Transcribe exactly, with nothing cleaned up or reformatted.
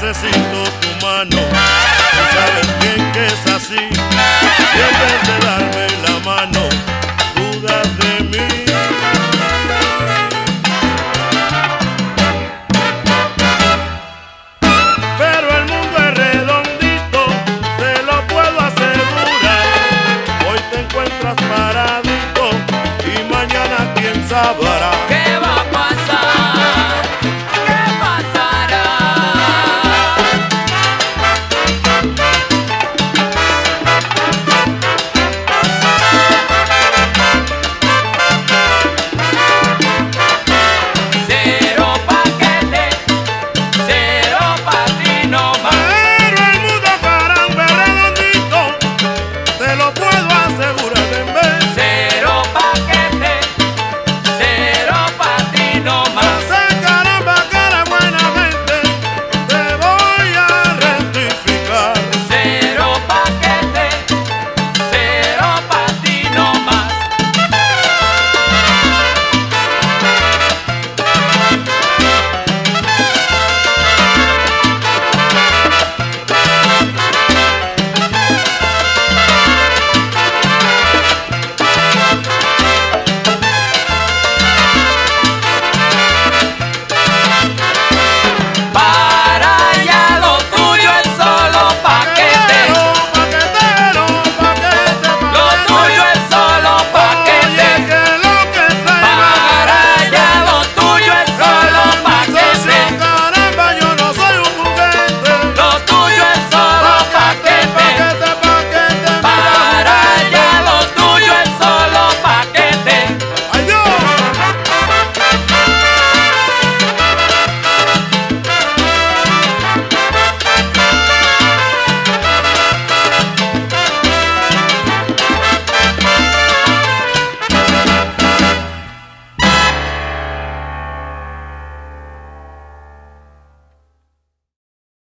necesito tu mano, tú sabes bien que es así, y en vez de darme la mano, dudas de mí. Pero el mundo es redondito, te lo puedo asegurar. Hoy te encuentras paradito y mañana quién sabrá.